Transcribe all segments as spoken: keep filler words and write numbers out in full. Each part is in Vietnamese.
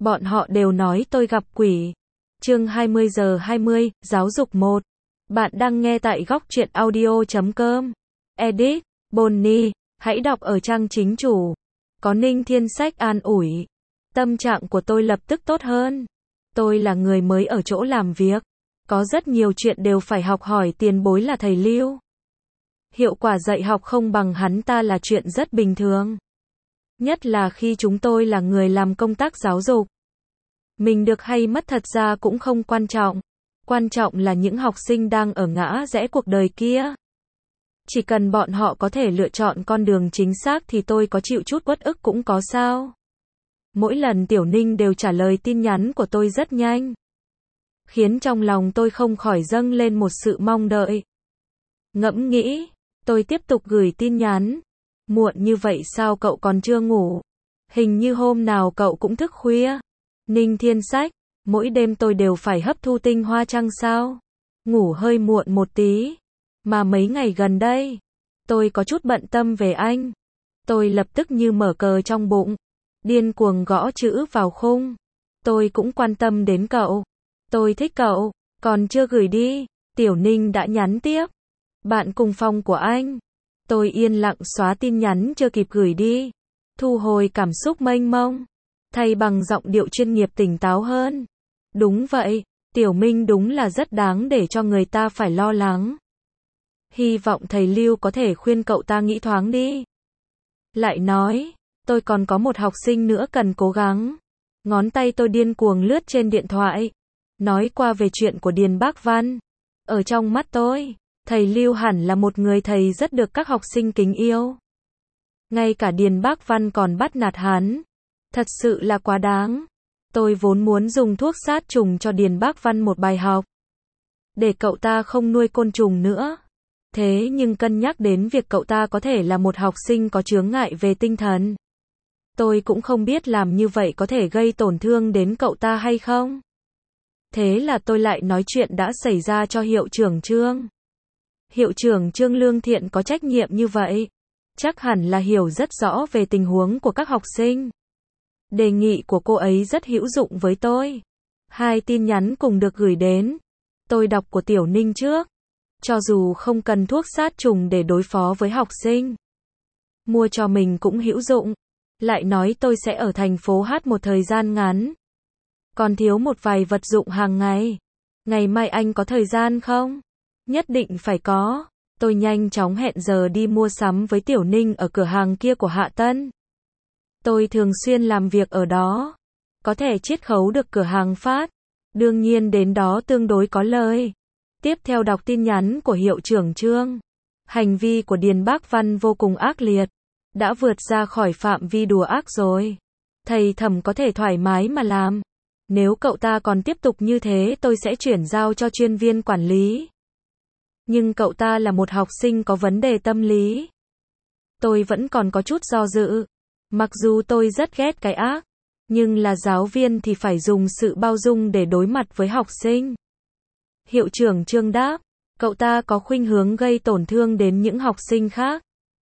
Bọn họ đều nói tôi gặp quỷ. Chương hai mươi giờ hai mươi, giáo dục một. Bạn đang nghe tại góc truyện audio chấm com. Edit, Bonnie, hãy đọc ở trang chính chủ. Có Ninh Thiên Sách an ủi. Tâm trạng của tôi lập tức tốt hơn. Tôi là người mới ở chỗ làm việc. Có rất nhiều chuyện đều phải học hỏi tiền bối là thầy Lưu. Hiệu quả dạy học không bằng hắn ta là chuyện rất bình thường. Nhất là khi chúng tôi là người làm công tác giáo dục. Mình được hay mất thật ra cũng không quan trọng. Quan trọng là những học sinh đang ở ngã rẽ cuộc đời kia. Chỉ cần bọn họ có thể lựa chọn con đường chính xác thì tôi có chịu chút uất ức cũng có sao. Mỗi lần Tiểu Ninh đều trả lời tin nhắn của tôi rất nhanh. Khiến trong lòng tôi không khỏi dâng lên một sự mong đợi. Ngẫm nghĩ, tôi tiếp tục gửi tin nhắn. Muộn như vậy sao cậu còn chưa ngủ? Hình như hôm nào cậu cũng thức khuya. Ninh Thiên Sách, mỗi đêm tôi đều phải hấp thu tinh hoa trăng sao? Ngủ hơi muộn một tí. Mà mấy ngày gần đây, tôi có chút bận tâm về anh. Tôi lập tức như mở cờ trong bụng. Điên cuồng gõ chữ vào khung. Tôi cũng quan tâm đến cậu. Tôi thích cậu, còn chưa gửi đi. Tiểu Ninh đã nhắn tiếp. Bạn cùng phòng của anh. Tôi yên lặng xóa tin nhắn chưa kịp gửi đi. Thu hồi cảm xúc mênh mông. Thay bằng giọng điệu chuyên nghiệp tỉnh táo hơn. Đúng vậy, Tiểu Minh đúng là rất đáng để cho người ta phải lo lắng. Hy vọng thầy Lưu có thể khuyên cậu ta nghĩ thoáng đi. Lại nói, tôi còn có một học sinh nữa cần cố gắng. Ngón tay tôi điên cuồng lướt trên điện thoại. Nói qua về chuyện của Điền Bác Văn. Ở trong mắt tôi, thầy Lưu hẳn là một người thầy rất được các học sinh kính yêu. Ngay cả Điền Bác Văn còn bắt nạt hắn. Thật sự là quá đáng. Tôi vốn muốn dùng thuốc sát trùng cho Điền Bác Văn một bài học. Để cậu ta không nuôi côn trùng nữa. Thế nhưng cân nhắc đến việc cậu ta có thể là một học sinh có chướng ngại về tinh thần. Tôi cũng không biết làm như vậy có thể gây tổn thương đến cậu ta hay không. Thế là tôi lại nói chuyện đã xảy ra cho hiệu trưởng Trương. Hiệu trưởng Trương lương thiện có trách nhiệm như vậy. Chắc hẳn là hiểu rất rõ về tình huống của các học sinh. Đề nghị của cô ấy rất hữu dụng với tôi. Hai tin nhắn cùng được gửi đến. Tôi đọc của Tiểu Ninh trước. Cho dù không cần thuốc sát trùng để đối phó với học sinh. Mua cho mình cũng hữu dụng. Lại nói tôi sẽ ở thành phố Hát một thời gian ngắn. Còn thiếu một vài vật dụng hàng ngày. Ngày mai anh có thời gian không? Nhất định phải có. Tôi nhanh chóng hẹn giờ đi mua sắm với Tiểu Ninh ở cửa hàng kia của Hạ Tân. Tôi thường xuyên làm việc ở đó. Có thể chiết khấu được cửa hàng phát. Đương nhiên đến đó tương đối có lời. Tiếp theo đọc tin nhắn của hiệu trưởng Trương. Hành vi của Điền Bác Văn vô cùng ác liệt. Đã vượt ra khỏi phạm vi đùa ác rồi. Thầy Thẩm có thể thoải mái mà làm. Nếu cậu ta còn tiếp tục như thế tôi sẽ chuyển giao cho chuyên viên quản lý. Nhưng cậu ta là một học sinh có vấn đề tâm lý. Tôi vẫn còn có chút do dự. Mặc dù tôi rất ghét cái ác. Nhưng là giáo viên thì phải dùng sự bao dung để đối mặt với học sinh. Hiệu trưởng Trương đáp. Cậu ta có khuynh hướng gây tổn thương đến những học sinh khác.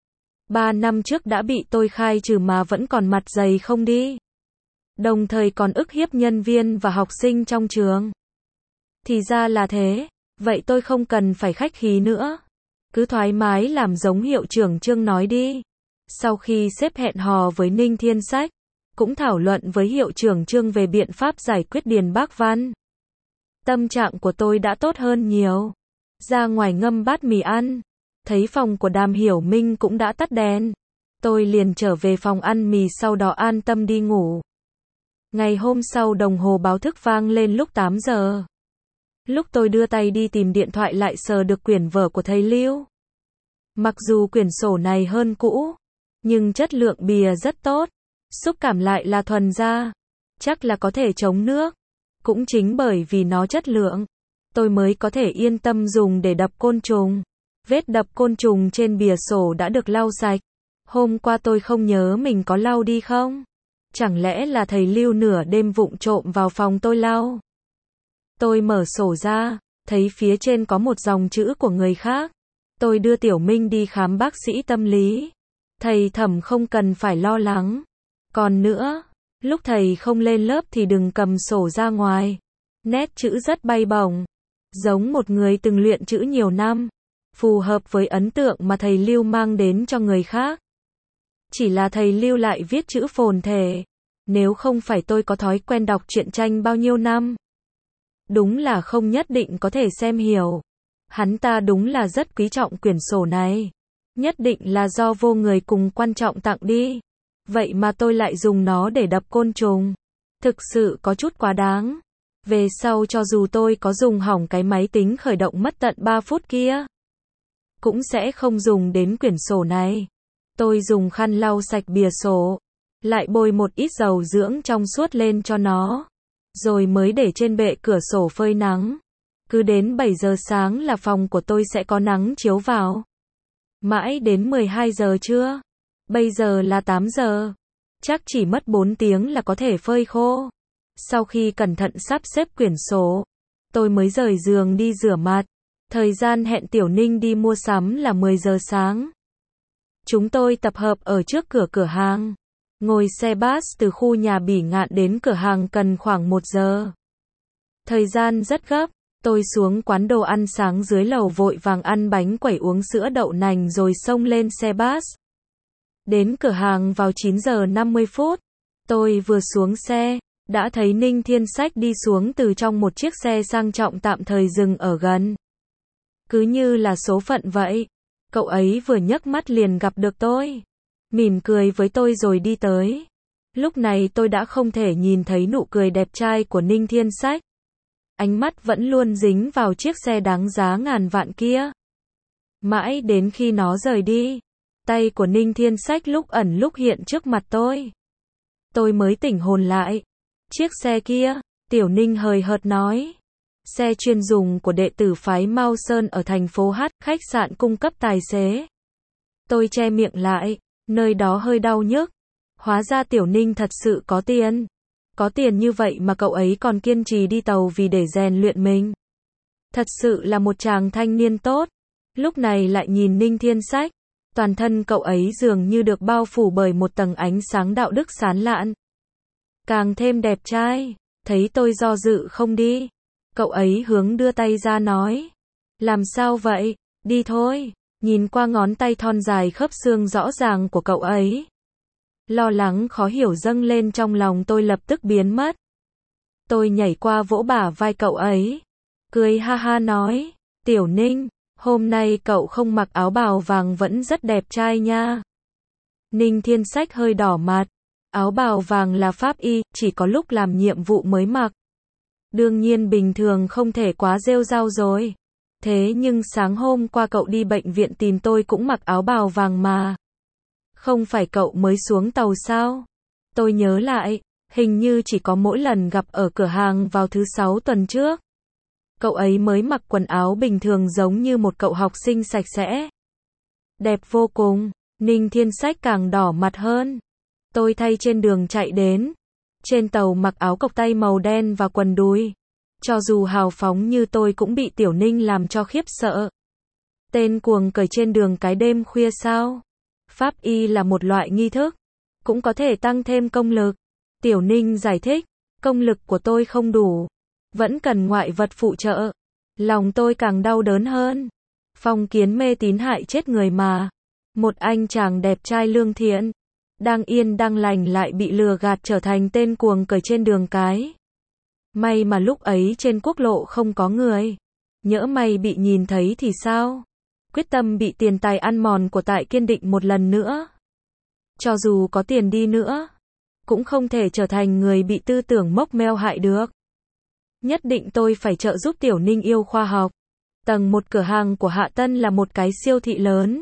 Ba năm trước đã bị tôi khai trừ mà vẫn còn mặt dày không đi. Đồng thời còn ức hiếp nhân viên và học sinh trong trường. Thì ra là thế. Vậy tôi không cần phải khách khí nữa. Cứ thoải mái làm giống hiệu trưởng Trương nói đi. Sau khi xếp hẹn hò với Ninh Thiên Sách, cũng thảo luận với hiệu trưởng Trương về biện pháp giải quyết Điền Bác Văn. Tâm trạng của tôi đã tốt hơn nhiều. Ra ngoài ngâm bát mì ăn. Thấy phòng của Đàm Hiểu Minh cũng đã tắt đèn. Tôi liền trở về phòng ăn mì sau đó an tâm đi ngủ. Ngày hôm sau đồng hồ báo thức vang lên lúc tám giờ. Lúc tôi đưa tay đi tìm điện thoại lại sờ được quyển vở của thầy Lưu. Mặc dù quyển sổ này hơn cũ, nhưng chất lượng bìa rất tốt. Xúc cảm lại là thuần da. Chắc là có thể chống nước. Cũng chính bởi vì nó chất lượng, tôi mới có thể yên tâm dùng để đập côn trùng. Vết đập côn trùng trên bìa sổ đã được lau sạch. Hôm qua tôi không nhớ mình có lau đi không? Chẳng lẽ là thầy Lưu nửa đêm vụng trộm vào phòng tôi lau? Tôi mở sổ ra, thấy phía trên có một dòng chữ của người khác. Tôi đưa Tiểu Minh đi khám bác sĩ tâm lý. Thầy Thẩm không cần phải lo lắng. Còn nữa, Lúc thầy không lên lớp thì đừng cầm sổ ra ngoài. Nét chữ rất bay bổng, giống một người từng luyện chữ nhiều năm, phù hợp với ấn tượng mà thầy Lưu mang đến cho người khác. Chỉ là thầy Lưu lại viết chữ phồn thể, nếu không phải tôi có thói quen đọc truyện tranh bao nhiêu năm, đúng là không nhất định có thể xem hiểu. Hắn ta đúng là rất quý trọng quyển sổ này, nhất định là do vô người cùng quan trọng tặng đi. Vậy mà tôi lại dùng nó để đập côn trùng. Thực sự có chút quá đáng. Về sau cho dù tôi có dùng hỏng cái máy tính khởi động mất tận ba phút kia, cũng sẽ không dùng đến quyển sổ này. Tôi dùng khăn lau sạch bìa sổ, lại bôi một ít dầu dưỡng trong suốt lên cho nó, rồi mới để trên bệ cửa sổ phơi nắng. Cứ đến bảy giờ sáng là phòng của tôi sẽ có nắng chiếu vào. Mãi đến mười hai giờ trưa. Bây giờ là tám giờ. Chắc chỉ mất bốn tiếng là có thể phơi khô. Sau khi cẩn thận sắp xếp quyển sổ, tôi mới rời giường đi rửa mặt. Thời gian hẹn Tiểu Ninh đi mua sắm là mười giờ sáng. Chúng tôi tập hợp ở trước cửa cửa hàng. Ngồi xe bus từ khu nhà Bỉ Ngạn đến cửa hàng cần khoảng một giờ. Thời gian rất gấp. Tôi xuống quán đồ ăn sáng dưới lầu vội vàng ăn bánh quẩy uống sữa đậu nành rồi xông lên xe bus. Đến cửa hàng vào chín giờ năm mươi phút. Tôi vừa xuống xe, đã thấy Ninh Thiên Sách đi xuống từ trong một chiếc xe sang trọng tạm thời dừng ở gần. Cứ như là số phận vậy. Cậu ấy vừa nhấc mắt liền gặp được tôi. Mỉm cười với tôi rồi đi tới. Lúc này tôi đã không thể nhìn thấy nụ cười đẹp trai của Ninh Thiên Sách. Ánh mắt vẫn luôn dính vào chiếc xe đáng giá ngàn vạn kia. Mãi đến khi nó rời đi, tay của Ninh Thiên Sách lúc ẩn lúc hiện trước mặt tôi. Tôi mới tỉnh hồn lại. Chiếc xe kia, Tiểu Ninh hời hợt nói. Xe chuyên dùng của đệ tử phái Mao Sơn ở thành phố H, khách sạn cung cấp tài xế. Tôi che miệng lại, nơi đó hơi đau nhức. Hóa ra Tiểu Ninh thật sự có tiền. Có tiền như vậy mà cậu ấy còn kiên trì đi tàu vì để rèn luyện mình. Thật sự là một chàng thanh niên tốt. Lúc này lại nhìn Ninh Thiên Sách. Toàn thân cậu ấy dường như được bao phủ bởi một tầng ánh sáng đạo đức sáng lạn. Càng thêm đẹp trai. Thấy tôi do dự không đi. Cậu ấy hướng đưa tay ra nói. Làm sao vậy? Đi thôi. Nhìn qua ngón tay thon dài khớp xương rõ ràng của cậu ấy. Lo lắng khó hiểu dâng lên trong lòng tôi lập tức biến mất. Tôi nhảy qua vỗ bả vai cậu ấy. Cười ha ha nói. Tiểu Ninh, hôm nay cậu không mặc áo bào vàng vẫn rất đẹp trai nha. Ninh Thiên Sách hơi đỏ mặt. Áo bào vàng là pháp y, chỉ có lúc làm nhiệm vụ mới mặc. Đương nhiên bình thường không thể quá rêu rao rồi. Thế nhưng sáng hôm qua cậu đi bệnh viện tìm tôi cũng mặc áo bào vàng mà. Không phải cậu mới xuống tàu sao? Tôi nhớ lại, hình như chỉ có mỗi lần gặp ở cửa hàng vào thứ sáu tuần trước. Cậu ấy mới mặc quần áo bình thường giống như một cậu học sinh sạch sẽ. Đẹp vô cùng. Ninh Thiên Sách càng đỏ mặt hơn. Tôi thay trên đường chạy đến. Trên tàu mặc áo cộc tay màu đen và quần đùi. Cho dù hào phóng như tôi cũng bị Tiểu Ninh làm cho khiếp sợ. Tên cuồng cởi trên đường cái đêm khuya sao? Pháp y là một loại nghi thức, cũng có thể tăng thêm công lực. Tiểu Ninh giải thích, công lực của tôi không đủ, vẫn cần ngoại vật phụ trợ. Lòng tôi càng đau đớn hơn. Phong kiến mê tín hại chết người mà. Một anh chàng đẹp trai lương thiện, đang yên đang lành lại bị lừa gạt trở thành tên cuồng cởi trên đường cái. May mà lúc ấy trên quốc lộ không có người. Nhỡ may bị nhìn thấy thì sao? Quyết tâm bị tiền tài ăn mòn của tại kiên định một lần nữa. Cho dù có tiền đi nữa, cũng không thể trở thành người bị tư tưởng mốc meo hại được. Nhất định tôi phải trợ giúp Tiểu Ninh yêu khoa học. Tầng một cửa hàng của Hạ Tân là một cái siêu thị lớn.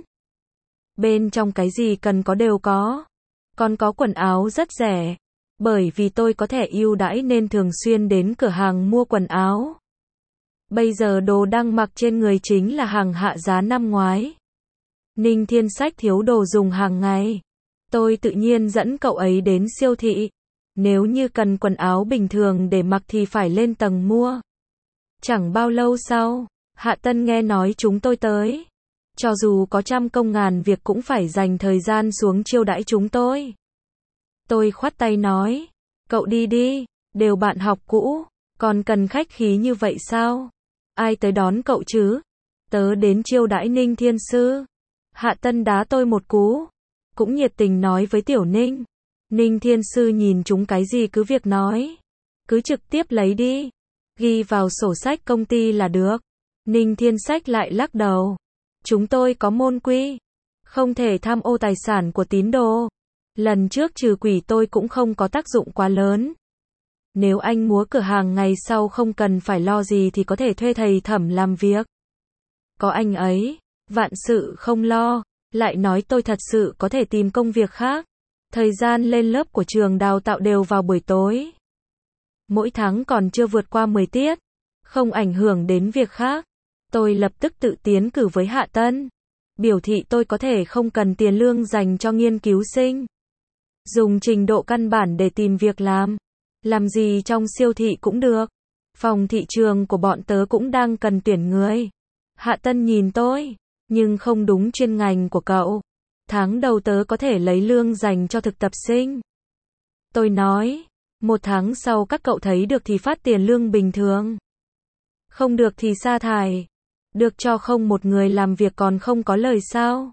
Bên trong cái gì cần có đều có. Còn có quần áo rất rẻ. Bởi vì tôi có thẻ ưu đãi nên thường xuyên đến cửa hàng mua quần áo. Bây giờ đồ đang mặc trên người chính là hàng hạ giá năm ngoái. Ninh Thiên Sách thiếu đồ dùng hàng ngày. Tôi tự nhiên dẫn cậu ấy đến siêu thị. Nếu như cần quần áo bình thường để mặc thì phải lên tầng mua. Chẳng bao lâu sau, Hạ Tân nghe nói chúng tôi tới. Cho dù có trăm công ngàn việc cũng phải dành thời gian xuống chiêu đãi chúng tôi. Tôi khoát tay nói, Cậu đi đi, đều bạn học cũ, còn cần khách khí như vậy sao? Ai tới đón cậu chứ? Tớ đến chiêu đãi Ninh Thiên Sư. Hạ Tân đá tôi một cú, cũng nhiệt tình nói với Tiểu Ninh. Ninh Thiên Sư nhìn chúng cái gì cứ việc nói, cứ trực tiếp lấy đi, ghi vào sổ sách công ty là được. Ninh Thiên Sách lại lắc đầu. Chúng tôi có môn quy, không thể tham ô tài sản của tín đồ. Lần trước trừ quỷ tôi cũng không có tác dụng quá lớn. Nếu anh múa cửa hàng ngày sau không cần phải lo gì thì có thể thuê thầy Thẩm làm việc. Có anh ấy, vạn sự không lo, lại nói tôi thật sự có thể tìm công việc khác. Thời gian lên lớp của trường đào tạo đều vào buổi tối. Mỗi tháng còn chưa vượt qua mười tiết, không ảnh hưởng đến việc khác. Tôi lập tức tự tiến cử với Hạ Tân, biểu thị tôi có thể không cần tiền lương dành cho nghiên cứu sinh, dùng trình độ căn bản để tìm việc làm. Làm gì trong siêu thị cũng được. Phòng thị trường của bọn tớ cũng đang cần tuyển người. Hạ Tân nhìn tôi, nhưng không đúng chuyên ngành của cậu. Tháng đầu tớ có thể lấy lương dành cho thực tập sinh. Tôi nói, một tháng sau các cậu thấy được thì phát tiền lương bình thường. Không được thì sa thải. Được cho không một người làm việc còn không có lời sao?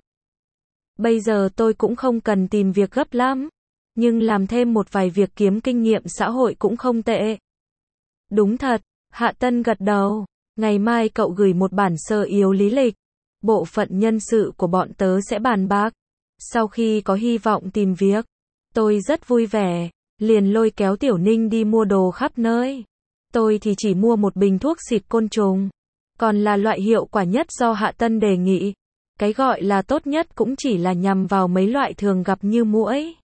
Bây giờ tôi cũng không cần tìm việc gấp lắm, nhưng làm thêm một vài việc kiếm kinh nghiệm xã hội cũng không tệ. Đúng thật, Hạ Tân gật đầu. Ngày mai cậu gửi một bản sơ yếu lý lịch. Bộ phận nhân sự của bọn tớ sẽ bàn bạc. Sau khi có hy vọng tìm việc, tôi rất vui vẻ, liền lôi kéo Tiểu Ninh đi mua đồ khắp nơi. Tôi thì chỉ mua một bình thuốc xịt côn trùng, còn là loại hiệu quả nhất do Hạ Tân đề nghị. Cái gọi là tốt nhất cũng chỉ là nhằm vào mấy loại thường gặp như muỗi.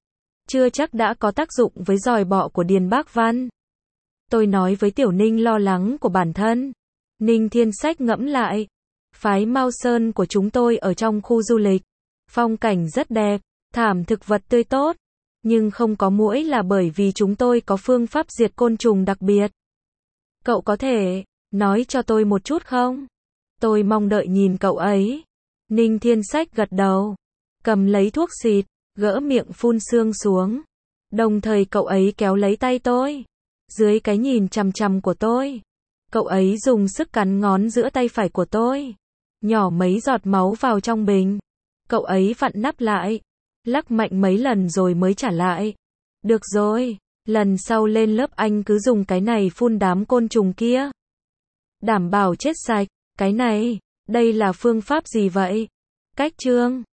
Chưa chắc đã có tác dụng với giòi bọ của Điền Bác Văn. Tôi nói với Tiểu Ninh lo lắng của bản thân. Ninh Thiên Sách ngẫm lại. Phái Mao Sơn của chúng tôi ở trong khu du lịch. Phong cảnh rất đẹp, thảm thực vật tươi tốt. Nhưng không có muỗi là bởi vì chúng tôi có phương pháp diệt côn trùng đặc biệt. Cậu có thể nói cho tôi một chút không? Tôi mong đợi nhìn cậu ấy. Ninh Thiên Sách gật đầu, cầm lấy thuốc xịt, gỡ miệng phun sương xuống. Đồng thời cậu ấy kéo lấy tay tôi. Dưới cái nhìn chằm chằm của tôi, cậu ấy dùng sức cắn ngón giữa tay phải của tôi. Nhỏ mấy giọt máu vào trong bình. Cậu ấy vặn nắp lại, lắc mạnh mấy lần rồi mới trả lại. Được rồi, lần sau lên lớp anh cứ dùng cái này phun đám côn trùng kia. Đảm bảo chết sạch. Cái này, đây là phương pháp gì vậy? Cách chương